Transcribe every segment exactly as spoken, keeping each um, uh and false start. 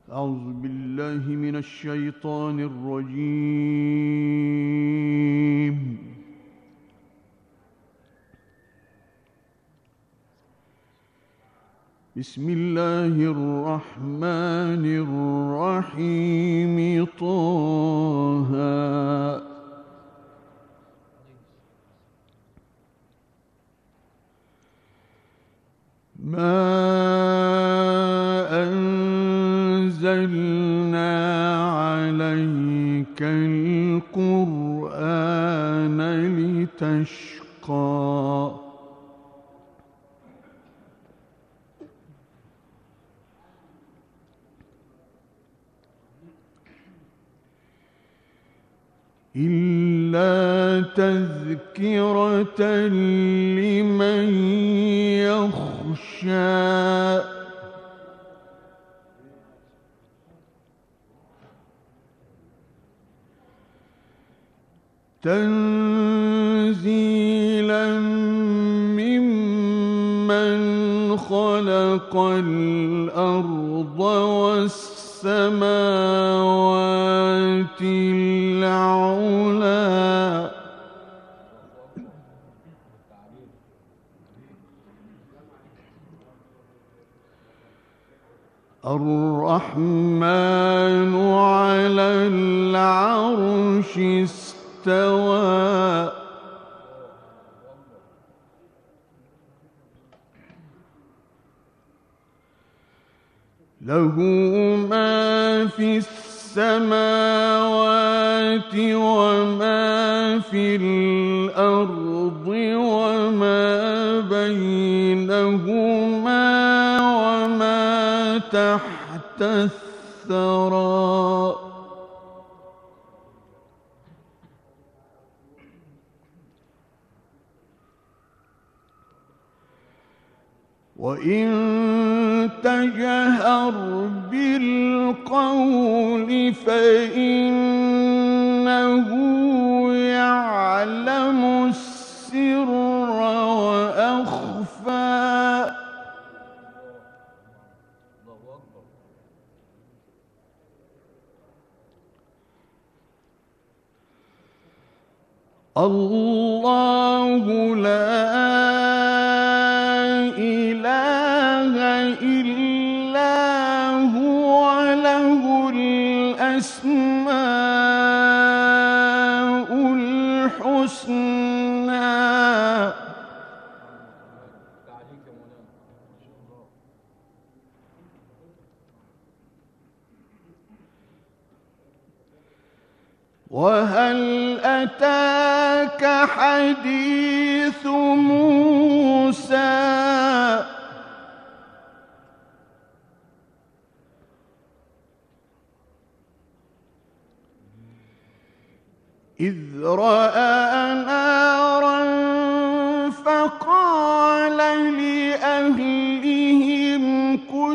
أعوذ بالله من الشيطان الرجيم. بسم الله الرحمن الرحيم. طه ما أنزلنا عليك القرآن لتشقى إلا تذكرة لمن يخشى تنزيلا ممن خلق الأرض والسماوات العلى الرحمن على العرش استوى له ما في السماوات وما في الأرض وما بينهما وما تحت الثرى وإن تجهر بالقول فإنه يعلم السر وأخفى الله لا إله إلا هو له الأسماء الحسنى وهل أتاك حديث موسى إذ رأى نارا فقال لأهلهم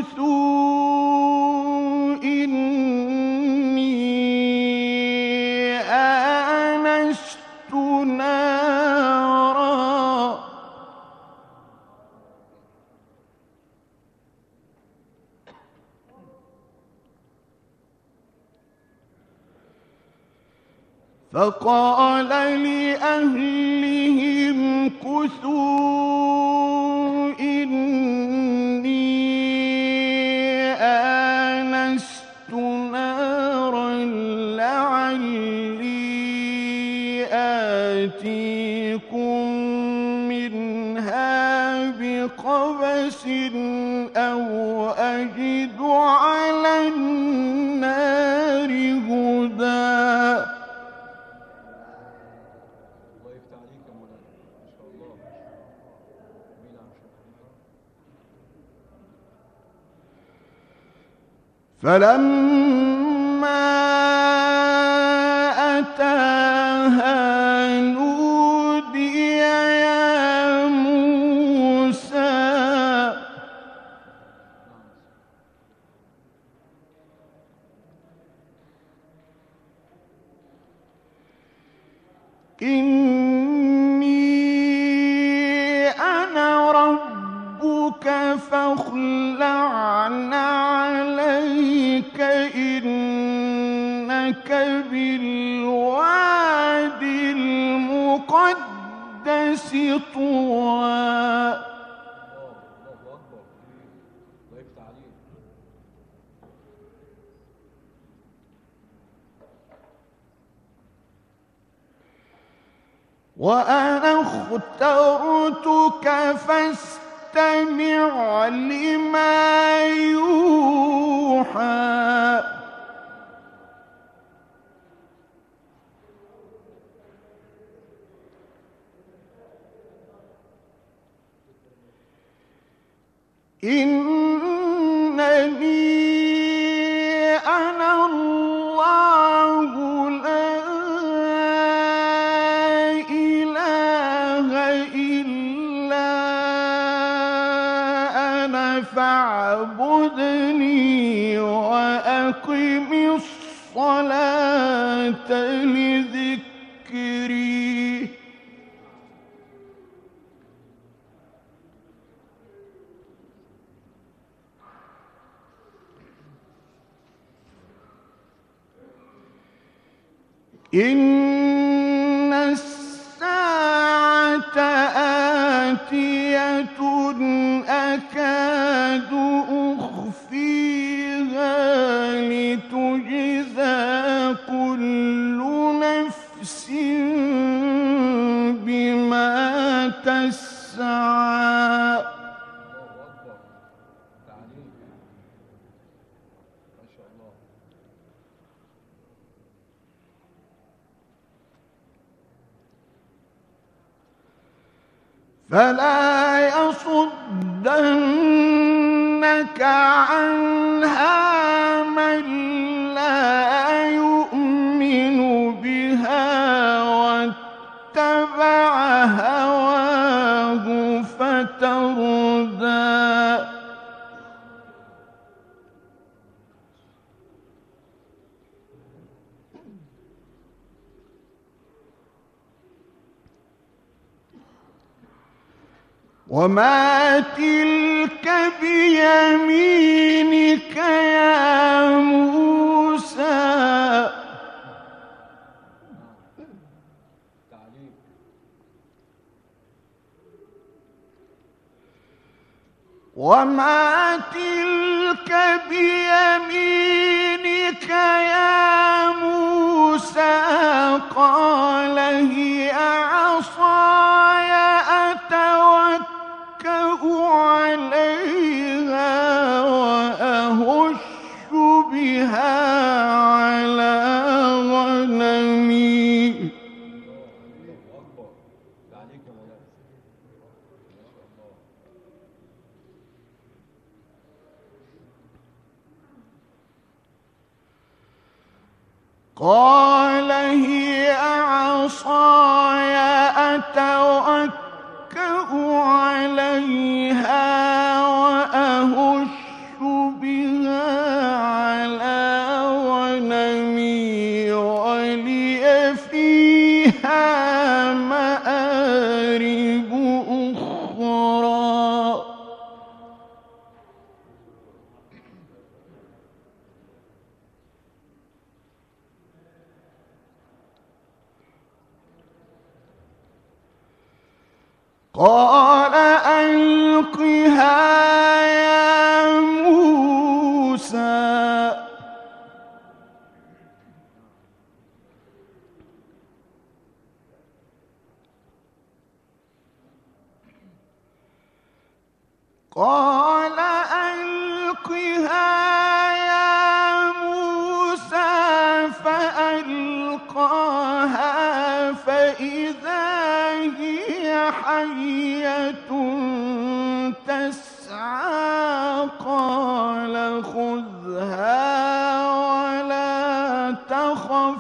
كثوا إني آنست نارا فقال لأهلهم كثوا إني آنست نارا لعلي آتيكم منها بقبس أو أجد على النار هدى. فلما أتاها نودي يا موسى إني أنا ربك فاخلع علي إليك إنك بالواد المقدس طوى. وأنا اخترتك فاستمع لما يوحى. إنني أنا الله لا إله إلا أنا فاعبدني وأقم الصلاة لذكري. إن الساعة آتية أكاد أخفيها لتجزى كل نفس بما تسعى. فلا يصدنك عنها من لا يؤمن بها واتبع هواه فتردى. وما تلك بيمينك يا موسى. وما تلك بيمينك يا موسى. قال هي عصاي أتوكأ عليها وأهش بها على غنمي. قال هي عصاي أتوكأ عليها وأهش بها على غنمي ولي فيها مآرب أخرى. قال ألقها يا موسى. قال ألقها يا موسى فألقاها فإذا هي حية تسعى. قال خذها ولا تخف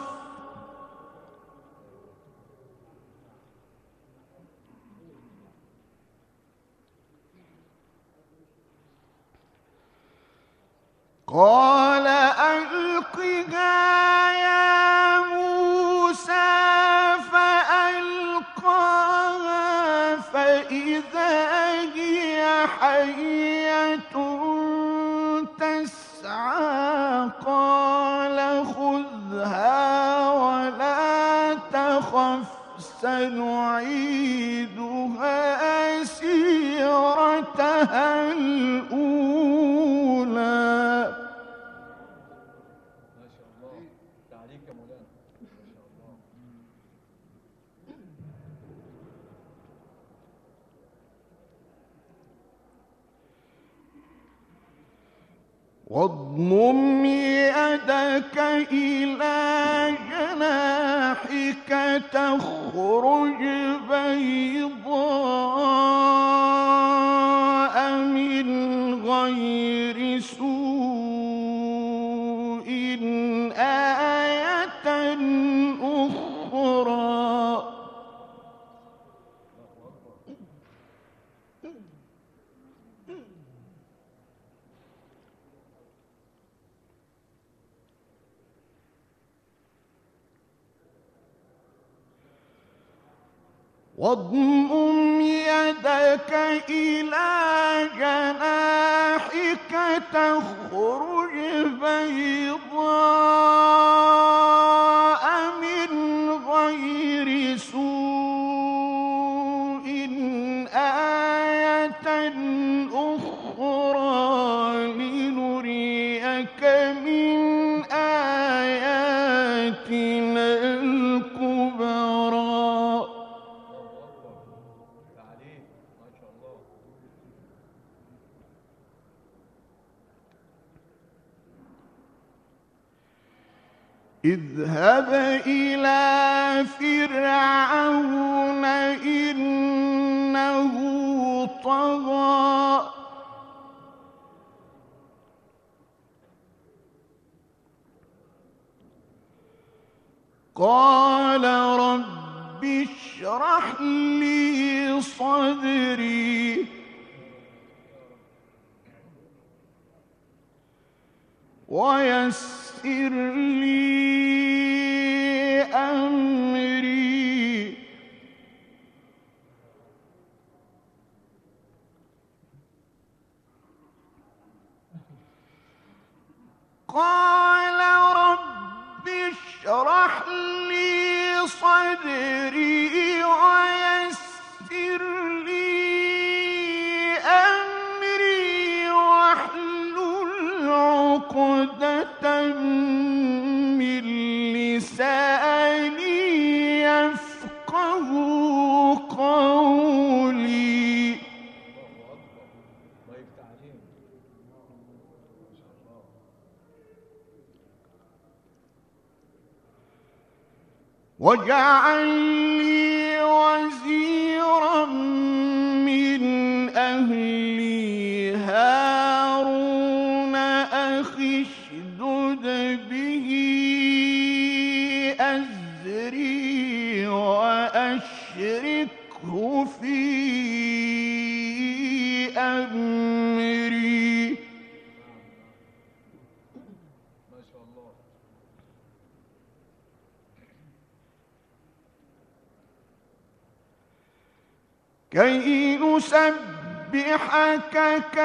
قال ألقها يا موسى فألقاها فإذا هي حية تسعى. يسعى قال خذها ولا تخف سنعيدها سيرتها الأولى. ما شاء الله، تعليق يا مولانا، ما شاء الله. واضمم يدك إلى جناحك تخرج بيضاء من غير سوء آية أخرى. واضمم يدك إلى جناحك تخرج بيضاء من غير سوء آية أخرى لنريك من آياتنا الكبرى. اذهب إلى فرعون إنه طغى قال رب اشرح لي صدري ويسر لي أمري قال رب اشرح لي صدري ويسر لي أمري واحلل عقدة من لساني يفقه قولي. الله يفتح عليك، ما شاء الله. واجعل لي وزيرا من أهلي هارون أخي اشدد به أزري وأشركه في أمري. ما شاء الله. كي نسبحك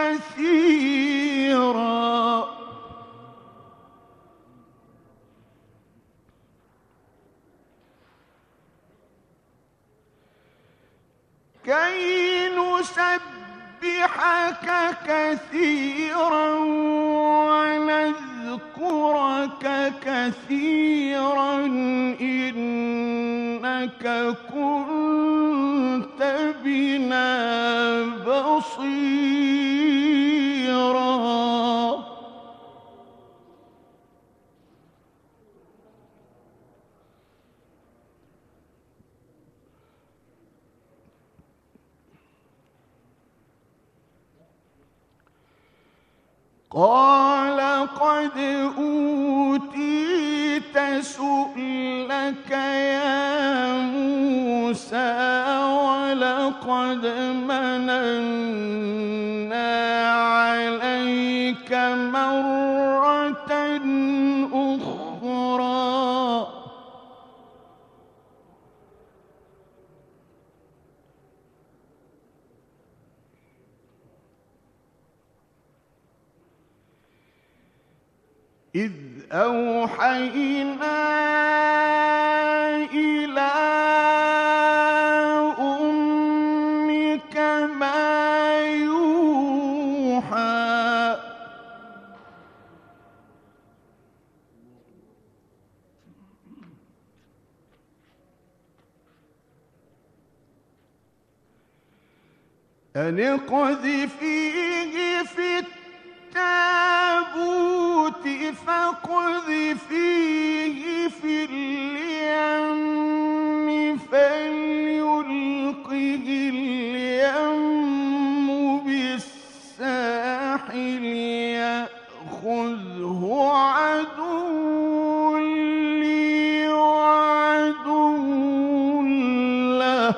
كثيرا كي نسبحك كثيرا ونذكرك كثيرا إنك كنت بنا بصيرا. قال قد أوتيت سؤلك يا موسى ولقد مننا عليك مرة أخرى. إذ أوحينا إلى أمك ما يوحى أن اقذفيه في التابوت فاقذفيه في اليم فليلقه اليم بالساحل يأخذه عدو لي وعدو له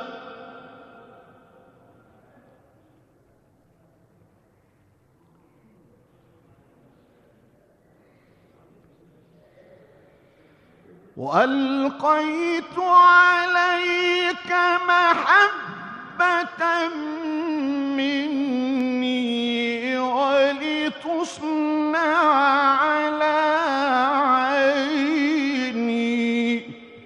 وألقيت عليك محبة مني ولتصنع على عيني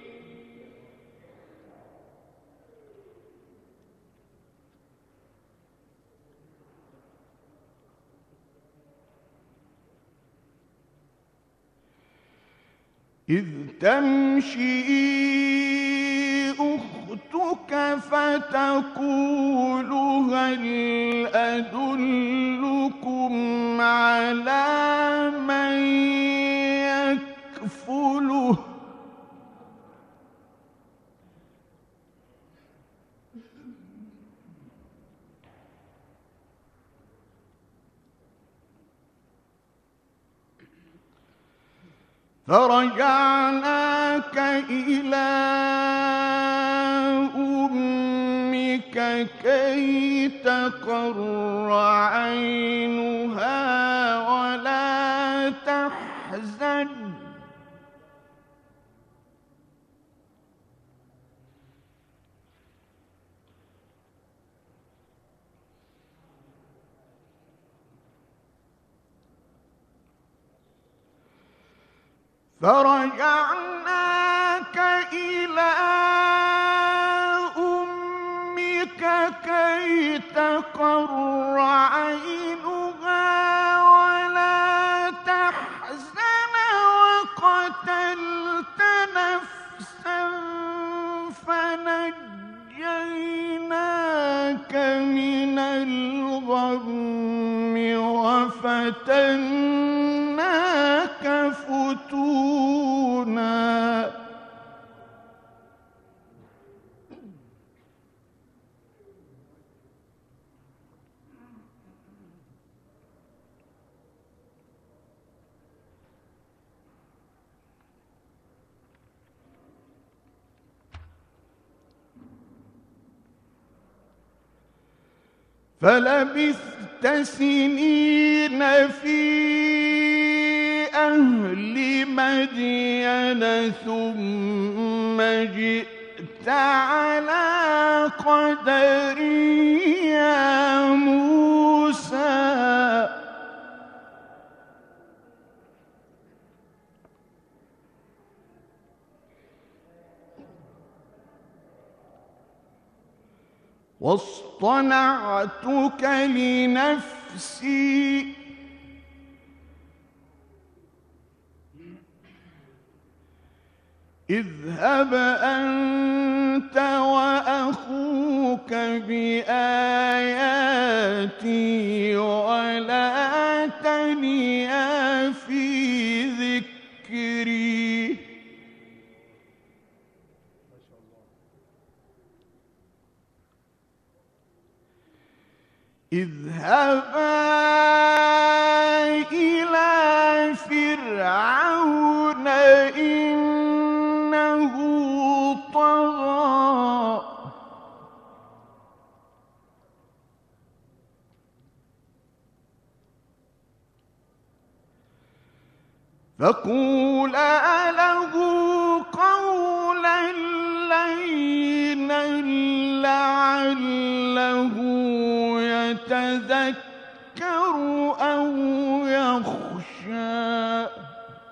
إذ تمشي أختك فتقول هل أدلكم على من يكفله فرجعناك إلى أمك كي تقر عينها ولا تحزن فرجعناك إلى أمك كي تقر عينها ولا تحزن وقتلت نفسا فنجيناك من الغم وفتناك فتونا فلبثت سنين في أهل مدين ثم جئت على قدر يا موسى واصطنعتك لنفسي اذهب أنت وأخوك بآياتي ولا تنيا في ذكري اذهبا إلى فرعون إنه طغى فقولا له قولا لينا لعله يتذكر أو يخشى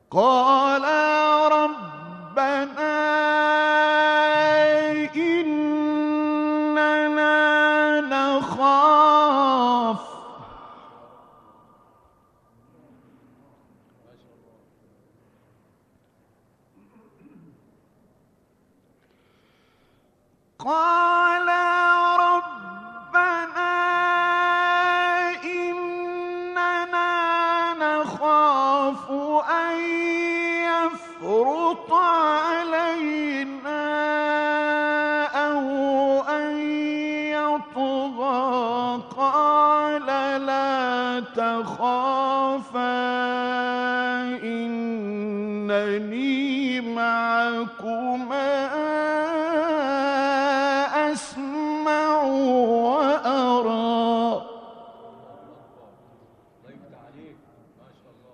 قالا ربنا إننا نخاف قال ربنا إننا نخاف أن يفرط علينا أو أن يطغى قال لا تخافا إنني معكما أسمع وأرى. الله يفتح عليك ما شاء الله.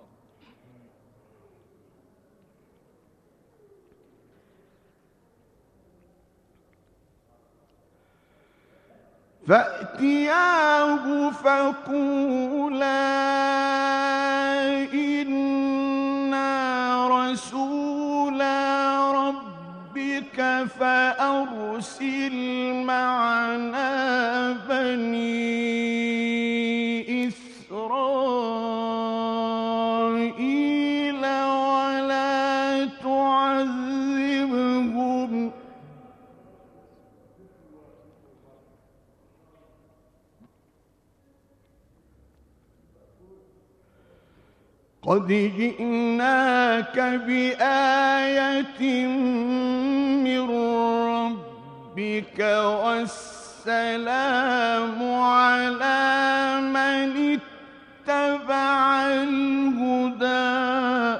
فأتياه فقولا إنا رسولا ربك فأرسل معنا بني إسرائيل ولا تعذبهم قد جئناك بآية من ربك والسلام على من اتبع الهدى.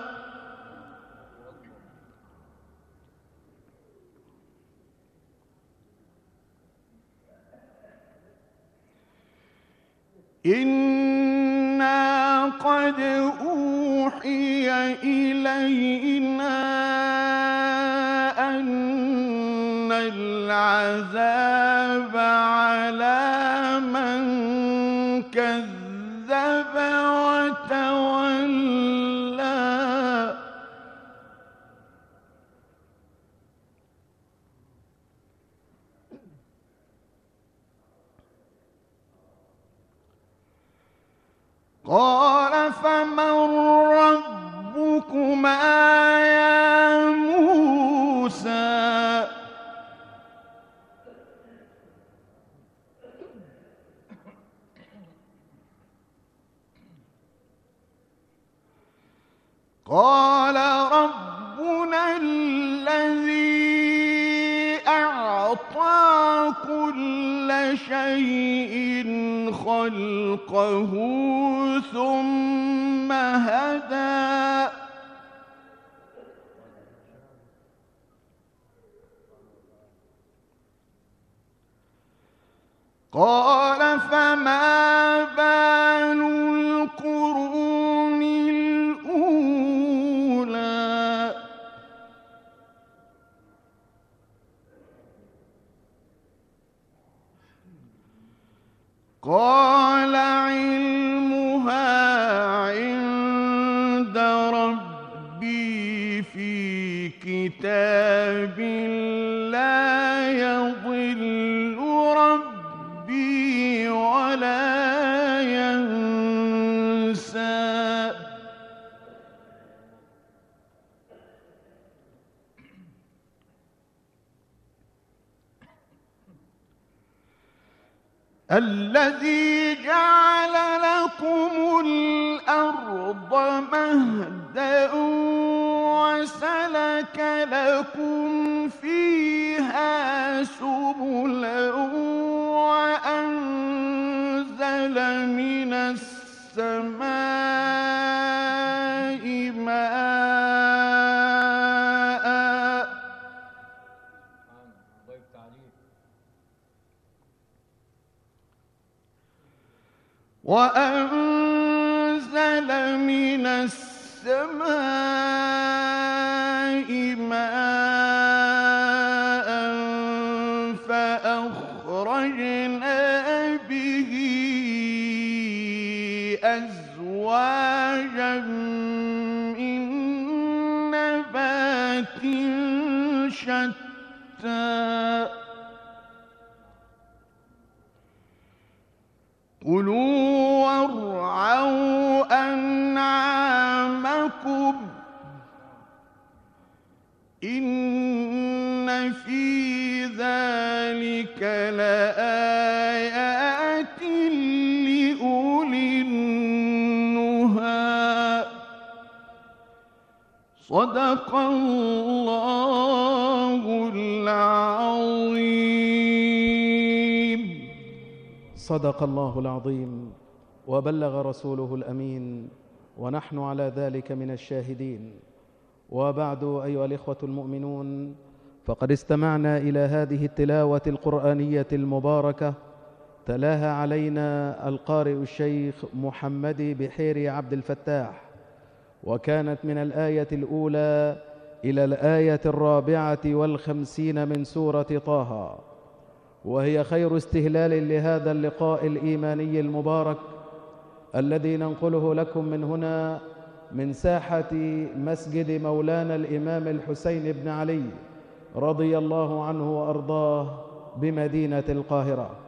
إنا قد أوحي إلينا أن العذاب على من كذب وتولى. قال فمن ربكما يا موسى قال ربنا الذي أعطى كل شيء خلقه ثم هدى. قال فما بال القرون الأولى قال علمها عند ربي في كتاب لا يضل ربي ولا ينسى. الذي جعل لكم الأرض مهدا وسلك لكم فيها سبلا وأنزل من السماء ماء الله يفتح عليك. وأنزل من السماء ماء فأخرجنا به أزواجا من شتى كلوا وارعوا أنعامكم إن في ذلك لآيات لأولي النهى صدق الله العظيم. صدق الله العظيم وبلغ رسوله الأمين ونحن على ذلك من الشاهدين. وبعد أيها الإخوة المؤمنون، فقد استمعنا إلى هذه التلاوة القرآنية المباركة تلاها علينا القارئ الشيخ محمد بحيري عبد الفتاح، وكانت من الآية الأولى إلى الآية الرابعة والخمسين من سورة طه، وهي خير استهلال لهذا اللقاء الإيماني المبارك الذي ننقله لكم من هنا من ساحة مسجد مولانا الإمام الحسين بن علي رضي الله عنه وأرضاه بمدينة القاهرة.